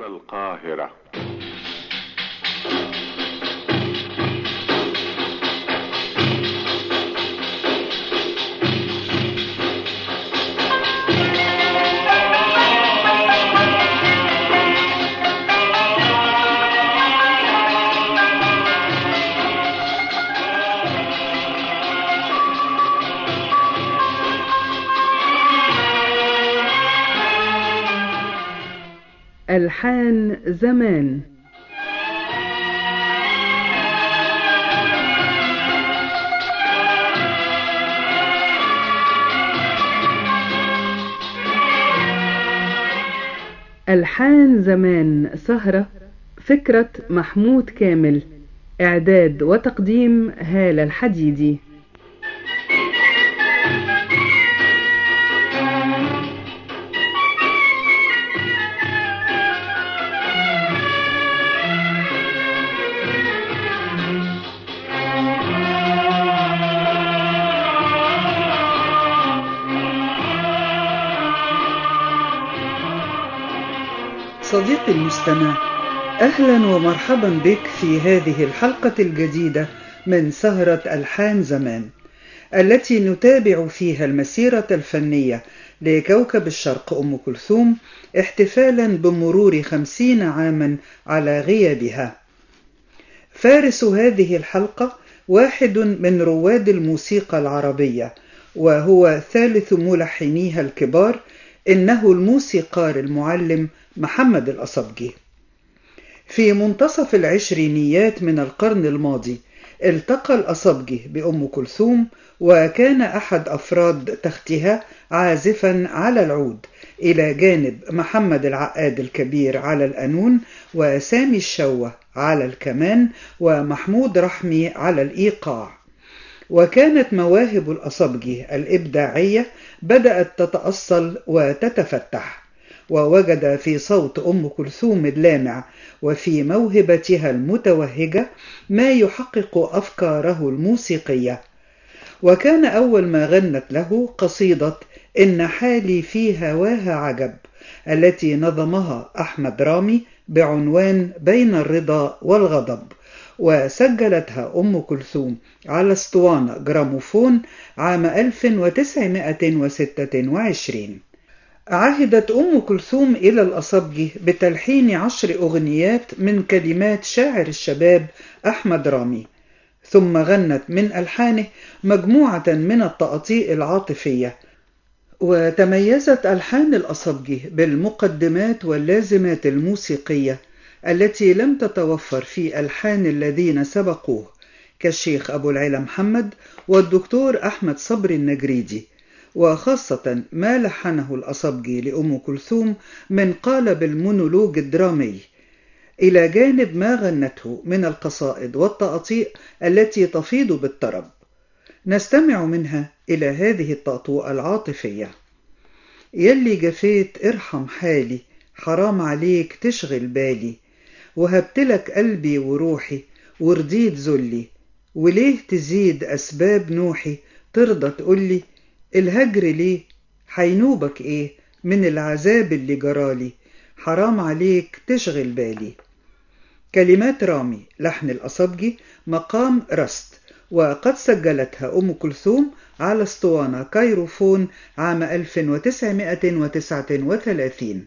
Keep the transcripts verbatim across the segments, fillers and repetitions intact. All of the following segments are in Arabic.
القاهرة. ألحان زمان. ألحان زمان سهرة، فكرة محمود كامل، إعداد وتقديم هالة الحديدي. صديقي المستمع، أهلا ومرحبا بك في هذه الحلقة الجديدة من سهرة ألحان زمان، التي نتابع فيها المسيرة الفنية لكوكب الشرق أم كلثوم، احتفالا بمرور خمسين عاما على غيابها. فارس هذه الحلقة واحد من رواد الموسيقى العربية، وهو ثالث ملحنيها الكبار، إنه الموسيقار المعلم محمد الأصبجي. في منتصف العشرينيات من القرن الماضي التقى الأصبجي بأم كلثوم، وكان أحد أفراد تختها عازفا على العود، إلى جانب محمد العقاد الكبير على القانون، وسامي الشوة على الكمان، ومحمود رحمي على الإيقاع. وكانت مواهب الأصبجي الإبداعية بدأت تتأصل وتتفتح، ووجد في صوت أم كلثوم اللامع وفي موهبتها المتوهجة ما يحقق أفكاره الموسيقية. وكان أول ما غنت له قصيدة إن حالي في هواها عجب، التي نظمها أحمد رامي بعنوان بين الرضا والغضب، وسجلتها أم كلثوم على اسطوانة جراموفون عام ألف وتسعمائة وستة وعشرين. عهدت أم كلثوم إلى الأصبجي بتلحين عشر أغنيات من كلمات شاعر الشباب أحمد رامي، ثم غنت من ألحانه مجموعة من التقاطيع العاطفية. وتميزت ألحان الأصبجي بالمقدمات واللازمات الموسيقية التي لم تتوفر في ألحان الذين سبقوه، كالشيخ أبو العلا محمد والدكتور أحمد صبري النجريدي، وخاصة ما لحنه الأصبجي لأم كلثوم من قالب المونولوج الدرامي، إلى جانب ما غنته من القصائد والتقاطيع التي تفيض بالطرب. نستمع منها إلى هذه التقطوعة العاطفية: يلي جفيت ارحم حالي، حرام عليك تشغل بالي، وهبتلك قلبي وروحي ورضيت ذلي، وليه تزيد أسباب نوحي ترضى تقولي، الهجر ليه حينوبك ايه من العذاب اللي جرالي، حرام عليك تشغل بالي. كلمات رامي، لحن الأصبجي، مقام رست، وقد سجلتها أم كلثوم على اسطوانة كايروفون عام ألف وتسعمائة وتسعة وثلاثين.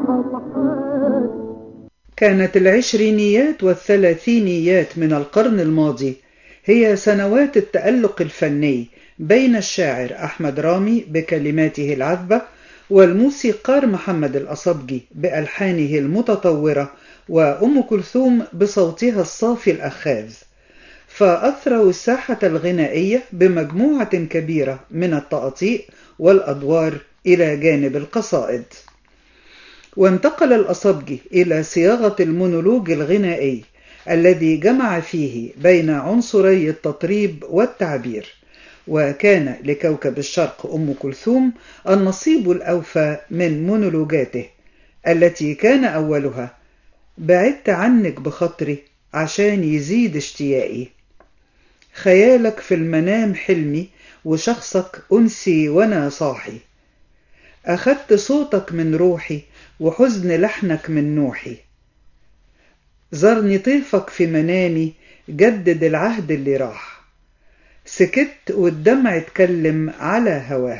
كانت العشرينيات والثلاثينيات من القرن الماضي هي سنوات التألق الفني بين الشاعر أحمد رامي بكلماته العذبة والموسيقار محمد الأصبجي بألحانه المتطورة وأم كلثوم بصوتها الصافي الأخاذ، فأثروا الساحة الغنائية بمجموعة كبيرة من التقاطيع والأدوار إلى جانب القصائد. وانتقل الأصبجي إلى صياغة المونولوج الغنائي الذي جمع فيه بين عنصري التطريب والتعبير، وكان لكوكب الشرق أم كلثوم النصيب الأوفى من مونولوجاته التي كان أولها: بعدت عنك بخاطري عشان يزيد اشتياقي، خيالك في المنام حلمي وشخصك أنسي وأنا صاحي، أخدت صوتك من روحي وحزن لحنك من نوحي، زرني طيفك في منامي جدد العهد اللي راح، سكت والدمع اتكلم على هواه.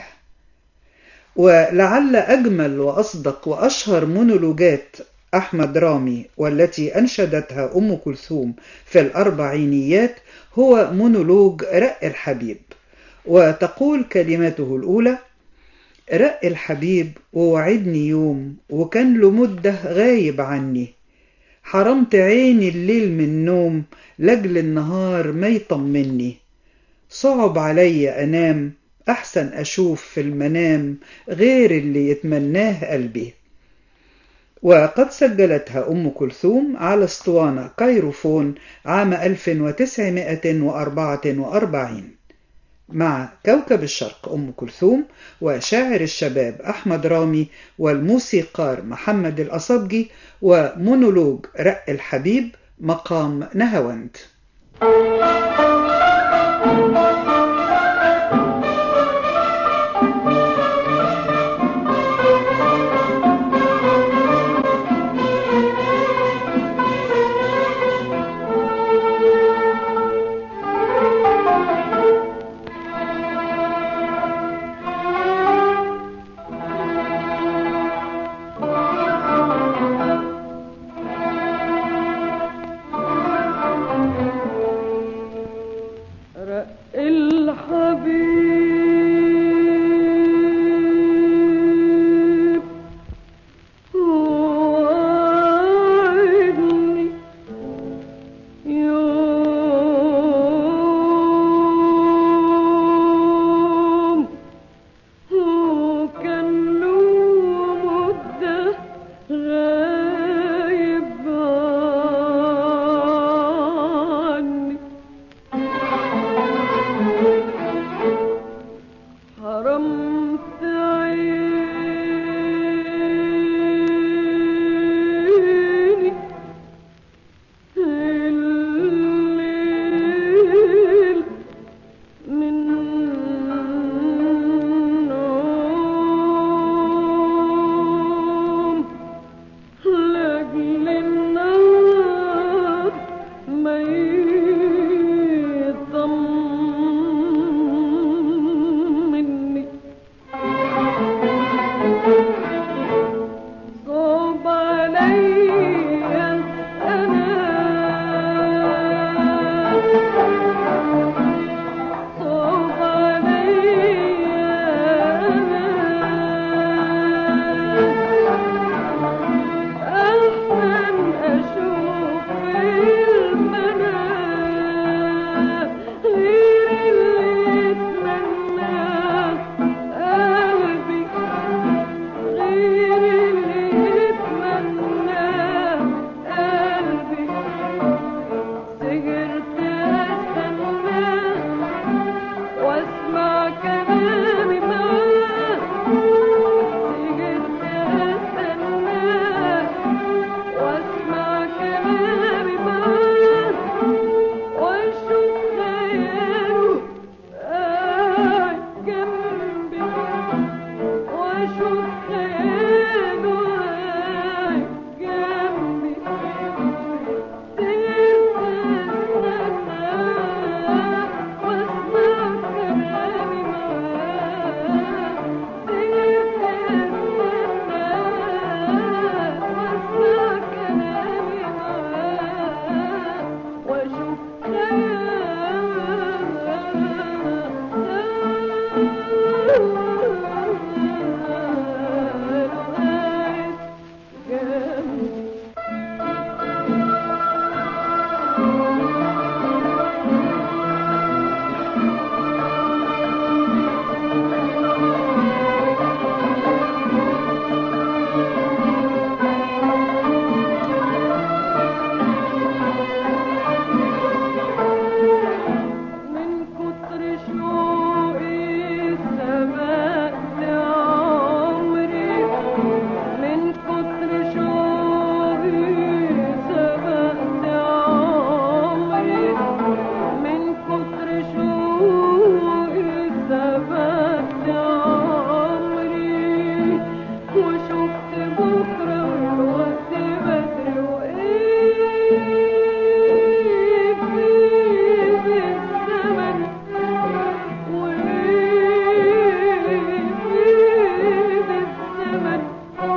ولعل أجمل وأصدق وأشهر مونولوجات أحمد رامي والتي أنشدتها أم كلثوم في الأربعينيات هو مونولوج رق الحبيب، وتقول كلماته الأولى: رق الحبيب ووعدني يوم وكان له مدة غايب عني، حرمت عيني الليل من نوم لجل النهار ما يطمني، صعب علي أنام أحسن أشوف في المنام غير اللي يتمناه قلبي. وقد سجلتها أم كلثوم على اسطوانة كايروفون عام ألف وتسعمائة وأربعة وأربعين مع كوكب الشرق أم كلثوم وشاعر الشباب أحمد رامي والموسيقار محمد الأصبجي، ومونولوج رق الحبيب مقام نهاوند.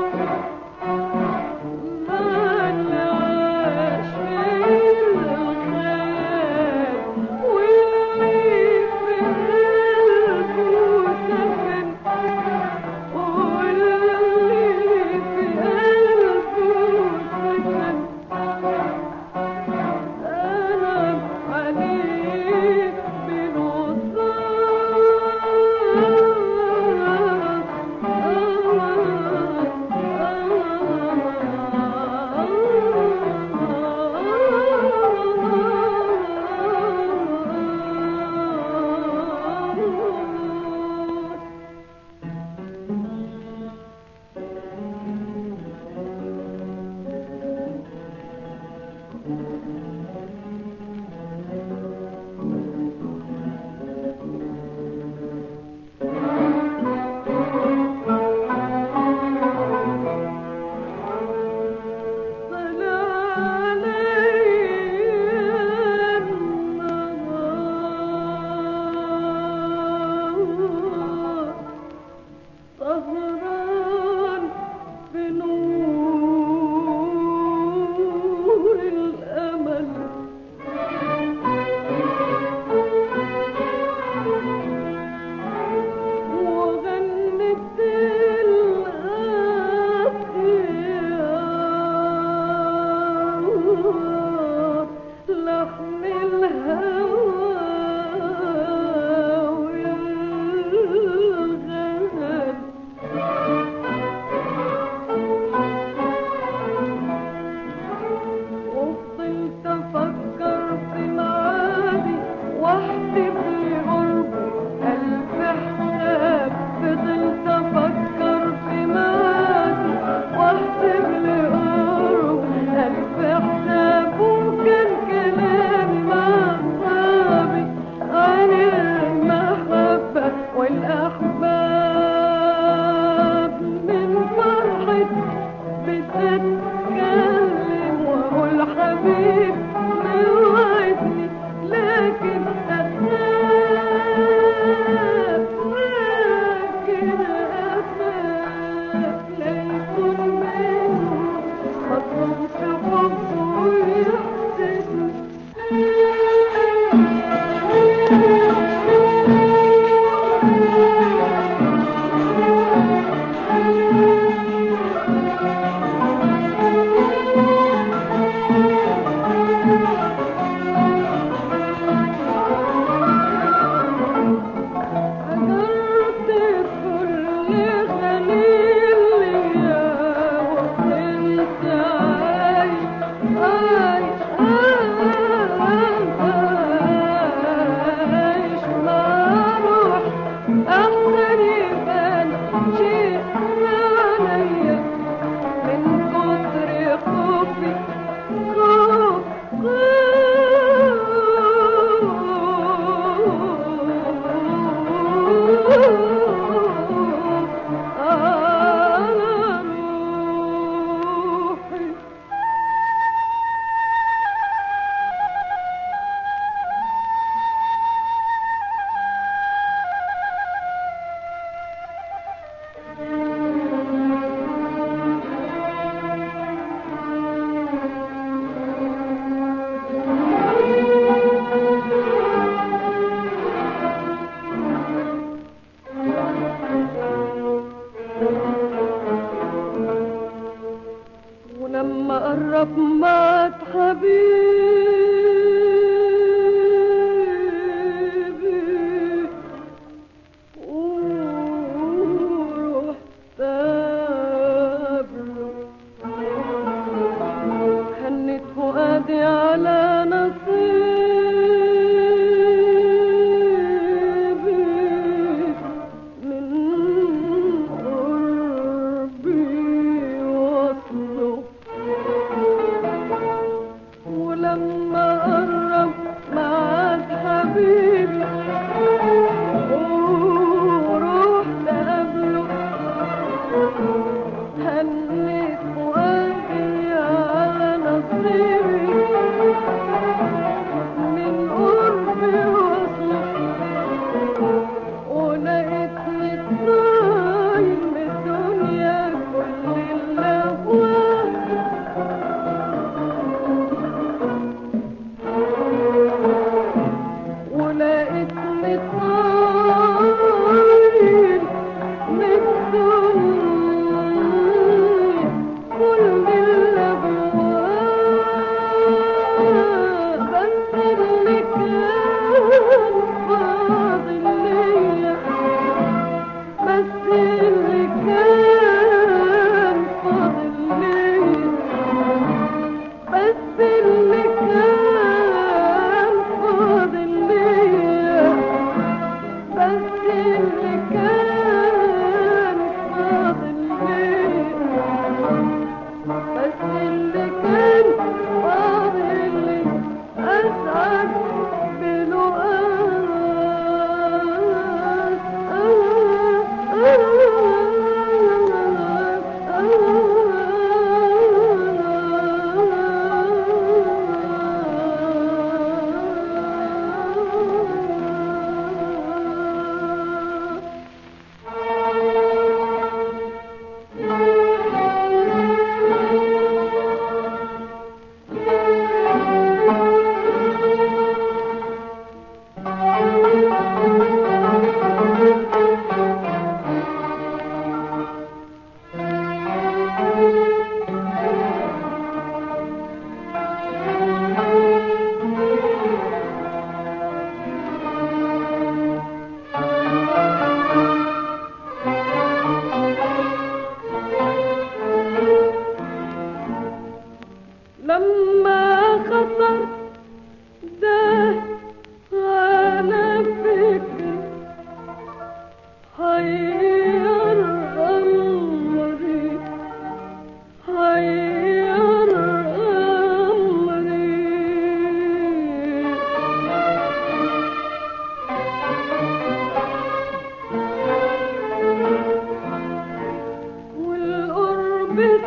لم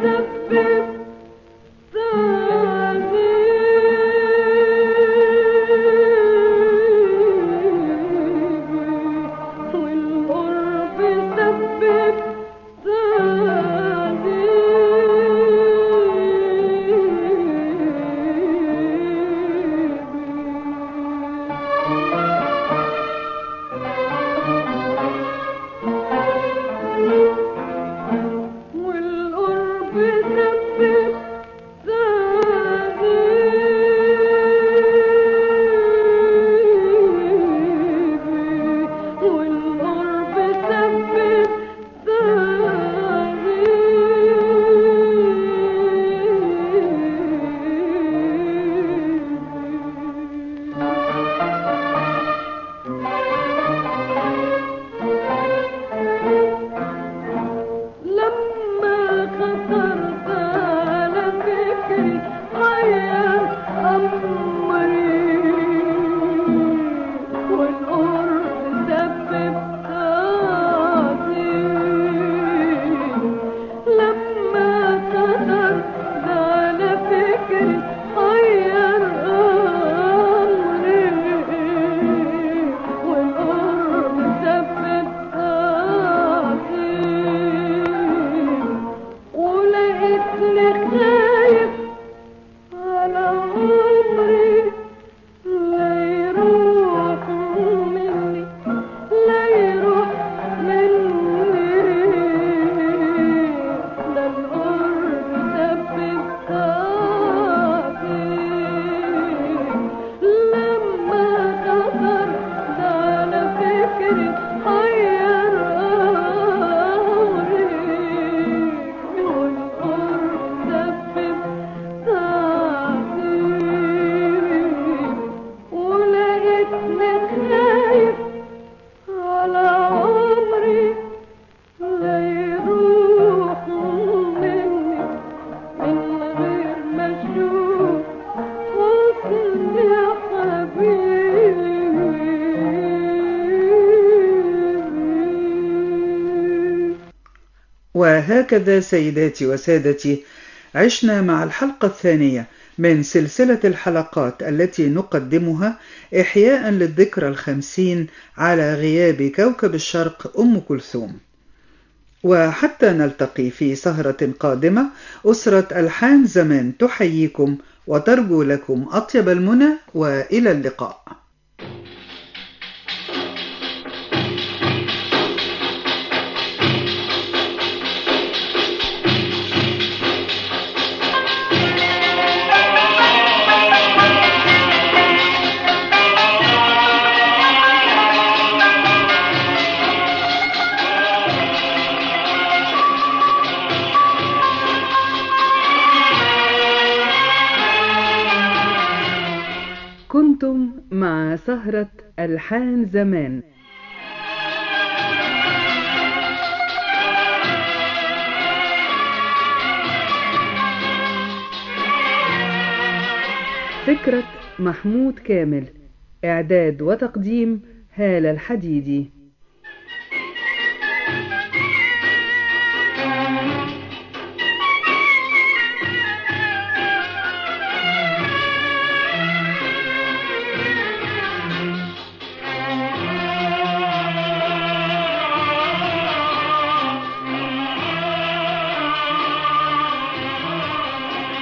وهكذا سيداتي وسادتي عشنا مع الحلقة الثانية من سلسلة الحلقات التي نقدمها إحياء للذكرى الخمسين على غياب كوكب الشرق أم كلثوم. وحتى نلتقي في سهرة قادمة، أسرة ألحان زمان تحييكم وترجو لكم أطيب المنى، وإلى اللقاء. كنتم مع سهرة ألحان زمان. فكرة محمود كامل، إعداد وتقديم هالة الحديدي.